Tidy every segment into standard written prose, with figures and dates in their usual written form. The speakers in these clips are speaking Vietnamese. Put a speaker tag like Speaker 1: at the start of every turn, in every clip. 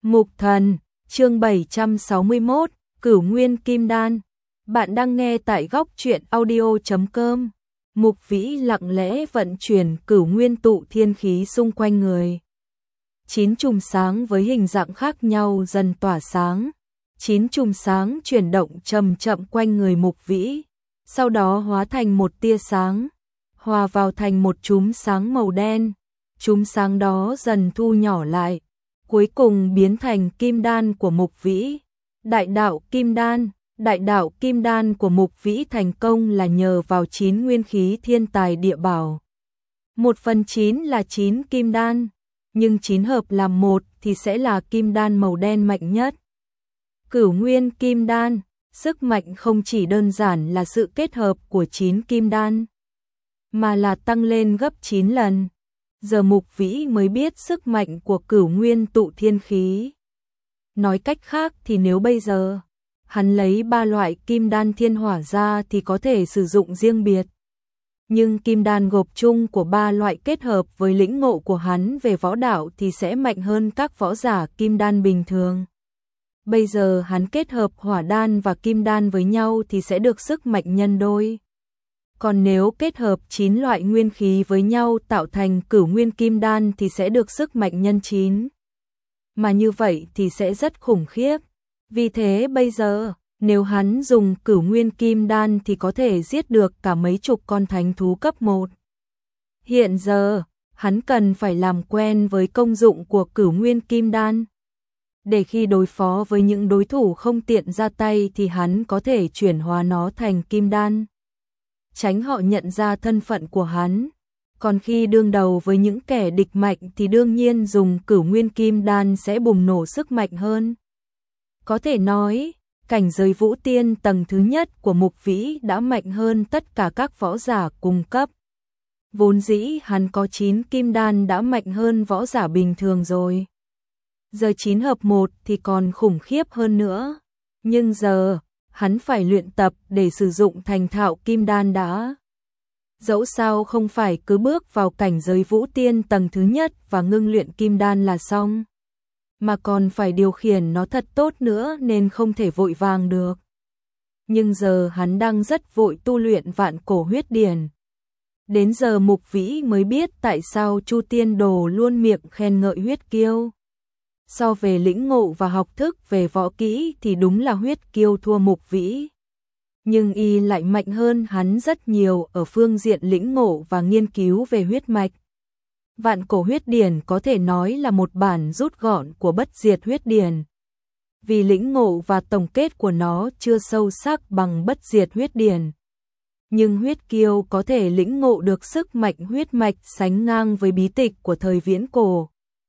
Speaker 1: Mục Thần, chương 761, Cửu Nguyên Kim Đan. Bạn đang nghe tại góc truyện audio.com. Mục Vĩ lặng lẽ vận chuyển Cửu Nguyên tụ thiên khí xung quanh người. 9 chùm sáng với hình dạng khác nhau dần tỏa sáng. 9 chùm sáng chuyển động chậm chậm quanh người Mục Vĩ, sau đó hóa thành một tia sáng, hòa vào thành một chùm sáng màu đen. Chùm sáng đó dần thu nhỏ lại, cuối cùng biến thành kim đan của Mục Vĩ. Đại đạo kim đan của Mục Vĩ thành công là nhờ vào 9 nguyên khí thiên tài địa bảo. 1/9 là 9 kim đan, nhưng 9 hợp làm một thì sẽ là kim đan màu đen mạnh nhất. Cửu Nguyên Kim Đan, sức mạnh không chỉ đơn giản là sự kết hợp của 9 kim đan, mà là tăng lên gấp 9 lần. Giờ Mục Vĩ mới biết sức mạnh của Cửu Nguyên tụ thiên khí. Nói cách khác thì nếu bây giờ hắn lấy 3 loại kim đan thiên hỏa ra thì có thể sử dụng riêng biệt. Nhưng kim đan gộp chung của 3 loại kết hợp với lĩnh ngộ của hắn về võ đạo thì sẽ mạnh hơn các võ giả kim đan bình thường. Bây giờ hắn kết hợp hỏa đan và kim đan với nhau thì sẽ được sức mạnh nhân đôi. Còn nếu kết hợp 9 loại nguyên khí với nhau tạo thành Cửu Nguyên Kim Đan thì sẽ được sức mạnh nhân 9. Mà như vậy thì sẽ rất khủng khiếp. Vì thế bây giờ, nếu hắn dùng Cửu Nguyên Kim Đan thì có thể giết được cả mấy chục con thánh thú cấp 1. Hiện giờ, hắn cần phải làm quen với công dụng của Cửu Nguyên Kim Đan, để khi đối phó với những đối thủ không tiện ra tay thì hắn có thể chuyển hóa nó thành kim đan, tránh họ nhận ra thân phận của hắn. Còn khi đương đầu với những kẻ địch mạnh thì đương nhiên dùng Cửu Nguyên Kim Đan sẽ bùng nổ sức mạnh hơn. Có thể nói, cảnh giới vũ tiên tầng thứ nhất của Mục Vĩ đã mạnh hơn tất cả các võ giả cùng cấp. Vốn dĩ hắn có 9 kim đan đã mạnh hơn võ giả bình thường rồi. Giờ 9 hợp 1 thì còn khủng khiếp hơn nữa. Nhưng giờ, hắn phải luyện tập để sử dụng thành thạo kim đan đã. Dẫu sao không phải cứ bước vào cảnh giới vũ tiên tầng thứ nhất và ngưng luyện kim đan là xong, mà còn phải điều khiển nó thật tốt nữa nên không thể vội vàng được. Nhưng giờ hắn đang rất vội tu luyện Vạn Cổ Huyết Điển. Đến giờ Mục Vĩ mới biết tại sao Chu Tiên Đồ luôn miệng khen ngợi Huyết Kiêu. So về lĩnh ngộ và học thức về võ kỹ thì đúng là Huyết Kiêu thua Mục Vĩ. Nhưng y lại mạnh hơn hắn rất nhiều ở phương diện lĩnh ngộ và nghiên cứu về huyết mạch. Vạn Cổ Huyết Điển có thể nói là một bản rút gọn của Bất Diệt Huyết Điển. Vì lĩnh ngộ và tổng kết của nó chưa sâu sắc bằng Bất Diệt Huyết Điển. Nhưng Huyết Kiêu có thể lĩnh ngộ được sức mạnh huyết mạch sánh ngang với bí tịch của thời viễn cổ.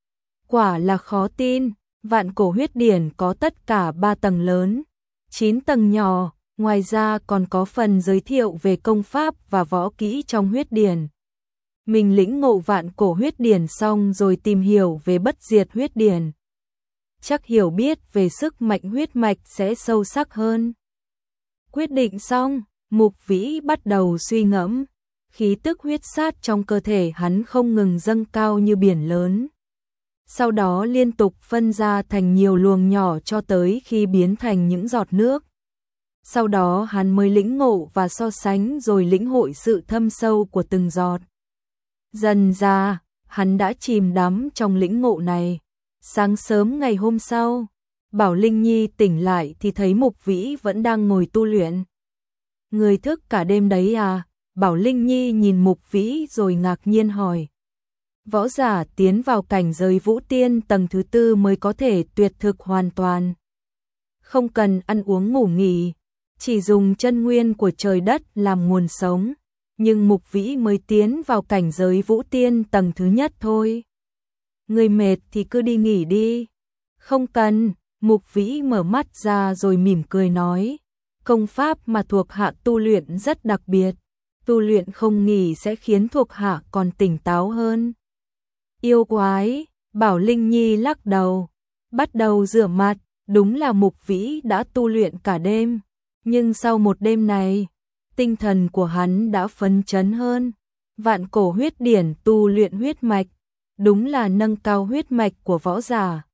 Speaker 1: Quả là khó tin, Vạn Cổ Huyết Điển có tất cả 3 tầng lớn, 9 tầng nhỏ, ngoài ra còn có phần giới thiệu về công pháp và võ kỹ trong huyết điển. Mình lĩnh ngộ Vạn Cổ Huyết Điển xong rồi tìm hiểu về Bất Diệt Huyết Điển. Chắc hiểu biết về sức mạnh huyết mạch sẽ sâu sắc hơn. Quyết định xong, Mục Vĩ bắt đầu suy ngẫm, khí tức huyết sát trong cơ thể hắn không ngừng dâng cao như biển lớn. Sau đó liên tục phân ra thành nhiều luồng nhỏ cho tới khi biến thành những giọt nước. Sau đó hắn mới lĩnh ngộ và so sánh rồi lĩnh hội sự thâm sâu của từng giọt. Dần ra, hắn đã chìm đắm trong lĩnh ngộ này. Sáng sớm ngày hôm sau, Bảo Linh Nhi tỉnh lại thì thấy Mục Vĩ vẫn đang ngồi tu luyện. Người thức cả đêm đấy à? Bảo Linh Nhi nhìn Mục Vĩ rồi ngạc nhiên hỏi. Võ giả tiến vào cảnh giới vũ tiên tầng thứ 4 mới có thể tuyệt thực hoàn toàn. Không cần ăn uống ngủ nghỉ, chỉ dùng chân nguyên của trời đất làm nguồn sống. Nhưng Mục Vĩ mới tiến vào cảnh giới vũ tiên tầng thứ nhất thôi. Người mệt thì cứ đi nghỉ đi. Không cần, Mục Vĩ mở mắt ra rồi mỉm cười nói. Công pháp mà thuộc hạ tu luyện rất đặc biệt. Tu luyện không nghỉ sẽ khiến thuộc hạ còn tỉnh táo hơn. Yêu quái, Bảo Linh Nhi lắc đầu. Bắt đầu rửa mặt, đúng là Mục Vĩ đã tu luyện cả đêm. Nhưng sau một đêm này, tinh thần của hắn đã phấn chấn hơn. Vạn Cổ Huyết Điển tu luyện huyết mạch, đúng là nâng cao huyết mạch của võ giả.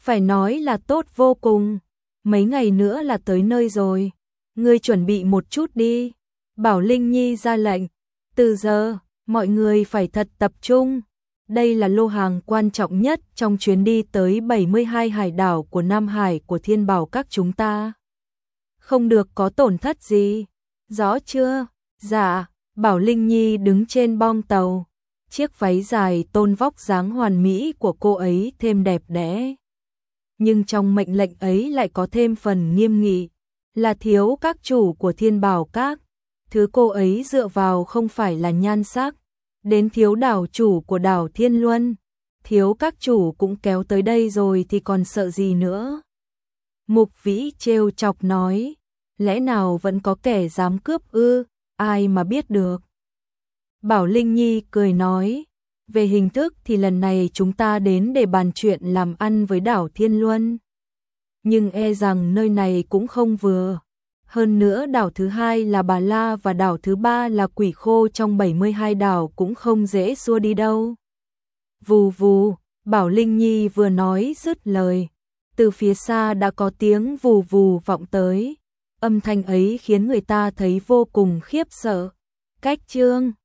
Speaker 1: Phải nói là tốt vô cùng. Mấy ngày nữa là tới nơi rồi. Ngươi chuẩn bị một chút đi. Bảo Linh Nhi ra lệnh. Từ giờ, mọi người phải thật tập trung. Đây là lô hàng quan trọng nhất trong chuyến đi tới 72 hải đảo của Nam Hải của Thiên Bảo các chúng ta. Không được có tổn thất gì. Rõ chưa? Dạ. Bảo Linh Nhi đứng trên bong tàu. Chiếc váy dài tôn vóc dáng hoàn mỹ của cô ấy thêm đẹp đẽ. Nhưng trong mệnh lệnh ấy lại có thêm phần nghiêm nghị, là thiếu các chủ của Thiên Bảo các. Thứ cô ấy dựa vào không phải là nhan sắc, đến thiếu đảo chủ của đảo Thiên Luân. Thiếu các chủ cũng kéo tới đây rồi thì còn sợ gì nữa. Mục Vĩ trêu chọc nói, lẽ nào vẫn có kẻ dám cướp ư, ai mà biết được. Bảo Linh Nhi cười nói, về hình thức thì lần này chúng ta đến để bàn chuyện làm ăn với đảo Thiên Luân. Nhưng e rằng nơi này cũng không vừa. Hơn nữa đảo thứ hai là Bà La và đảo thứ ba là Quỷ Khô trong 72 đảo cũng không dễ xua đi đâu. Vù vù, Bảo Linh Nhi vừa nói dứt lời. Từ phía xa đã có tiếng vù vù vọng tới. Âm thanh ấy khiến người ta thấy vô cùng khiếp sợ. Cách chương